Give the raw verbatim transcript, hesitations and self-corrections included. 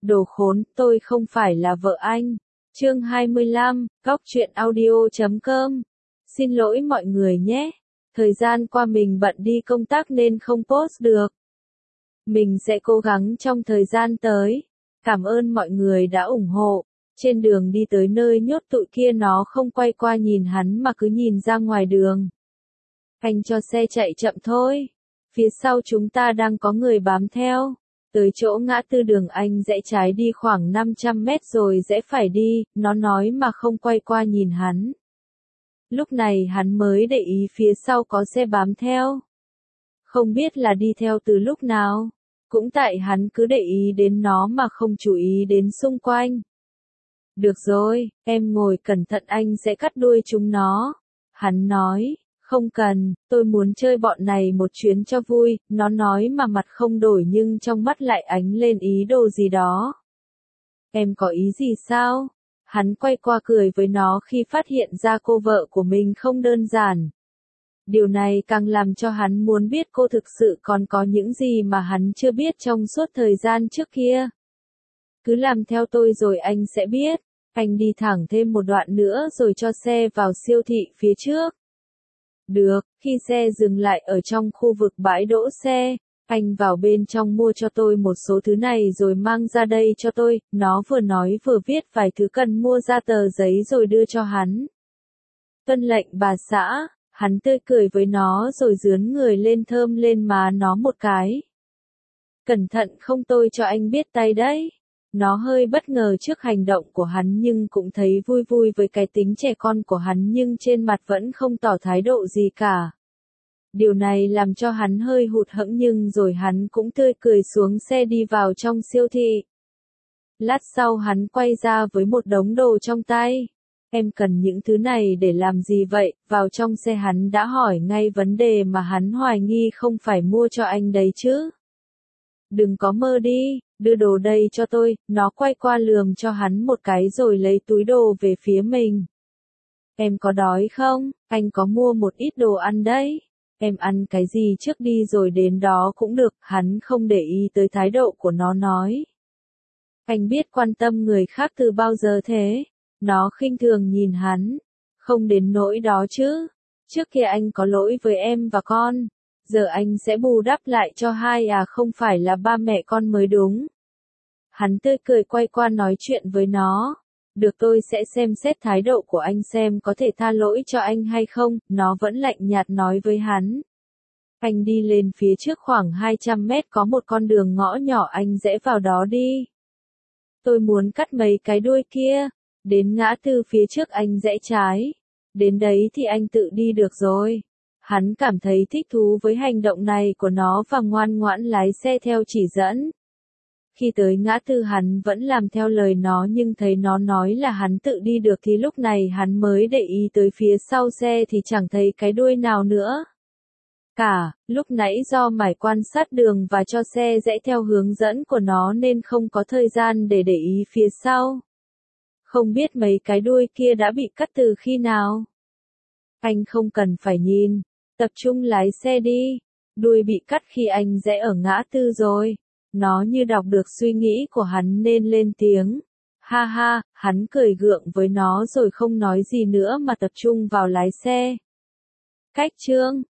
Đồ khốn, tôi không phải là vợ anh. Chương hai mươi lăm, góc truyện audio chấm com. Xin lỗi mọi người nhé. Thời gian qua mình bận đi công tác nên không post được. Mình sẽ cố gắng trong thời gian tới. Cảm ơn mọi người đã ủng hộ. Trên đường đi tới nơi nhốt tụi kia nó không quay qua nhìn hắn mà cứ nhìn ra ngoài đường. Anh cho xe chạy chậm thôi. Phía sau chúng ta đang có người bám theo. Tới chỗ ngã tư đường anh rẽ trái đi khoảng năm trăm mét rồi rẽ phải đi, nó nói mà không quay qua nhìn hắn. Lúc này hắn mới để ý phía sau có xe bám theo. Không biết là đi theo từ lúc nào. Cũng tại hắn cứ để ý đến nó mà không chú ý đến xung quanh. Được rồi, em ngồi cẩn thận anh sẽ cắt đuôi chúng nó. Hắn nói, không cần, tôi muốn chơi bọn này một chuyến cho vui, nó nói mà mặt không đổi nhưng trong mắt lại ánh lên ý đồ gì đó. Em có ý gì sao? Hắn quay qua cười với nó khi phát hiện ra cô vợ của mình không đơn giản. Điều này càng làm cho hắn muốn biết cô thực sự còn có những gì mà hắn chưa biết trong suốt thời gian trước kia. Cứ làm theo tôi rồi anh sẽ biết. Anh đi thẳng thêm một đoạn nữa rồi cho xe vào siêu thị phía trước. Được, khi xe dừng lại ở trong khu vực bãi đỗ xe, anh vào bên trong mua cho tôi một số thứ này rồi mang ra đây cho tôi, nó vừa nói vừa viết vài thứ cần mua ra tờ giấy rồi đưa cho hắn. Tuân lệnh bà xã, hắn tươi cười với nó rồi dướn người lên thơm lên má nó một cái. Cẩn thận không tôi cho anh biết tay đấy. Nó hơi bất ngờ trước hành động của hắn nhưng cũng thấy vui vui với cái tính trẻ con của hắn nhưng trên mặt vẫn không tỏ thái độ gì cả. Điều này làm cho hắn hơi hụt hẫng nhưng rồi hắn cũng tươi cười xuống xe đi vào trong siêu thị. Lát sau hắn quay ra với một đống đồ trong tay. Em cần những thứ này để làm gì vậy? Vào trong xe hắn đã hỏi ngay vấn đề mà hắn hoài nghi không phải mua cho anh đấy chứ. Đừng có mơ đi, đưa đồ đây cho tôi, nó quay qua lườm cho hắn một cái rồi lấy túi đồ về phía mình. Em có đói không? Anh có mua một ít đồ ăn đấy. Em ăn cái gì trước đi rồi đến đó cũng được, hắn không để ý tới thái độ của nó nói. Anh biết quan tâm người khác từ bao giờ thế? Nó khinh thường nhìn hắn. Không đến nỗi đó chứ. Trước kia anh có lỗi với em và con. Giờ anh sẽ bù đắp lại cho hai à không phải là ba mẹ con mới đúng. Hắn tươi cười quay qua nói chuyện với nó. Được tôi sẽ xem xét thái độ của anh xem có thể tha lỗi cho anh hay không, nó vẫn lạnh nhạt nói với hắn. Anh đi lên phía trước khoảng hai trăm mét có một con đường ngõ nhỏ anh rẽ vào đó đi. Tôi muốn cắt mấy cái đuôi kia. Đến ngã tư phía trước anh rẽ trái. Đến đấy thì anh tự đi được rồi. Hắn cảm thấy thích thú với hành động này của nó và ngoan ngoãn lái xe theo chỉ dẫn. Khi tới ngã tư hắn vẫn làm theo lời nó nhưng thấy nó nói là hắn tự đi được thì lúc này hắn mới để ý tới phía sau xe thì chẳng thấy cái đuôi nào nữa. Cả, lúc nãy do mải quan sát đường và cho xe rẽ theo hướng dẫn của nó nên không có thời gian để để ý phía sau. Không biết mấy cái đuôi kia đã bị cắt từ khi nào. Anh không cần phải nhìn. Tập trung lái xe đi. Đuôi bị cắt khi anh rẽ ở ngã tư rồi. Nó như đọc được suy nghĩ của hắn nên lên tiếng. Ha ha, hắn cười gượng với nó rồi không nói gì nữa mà tập trung vào lái xe. Cách chương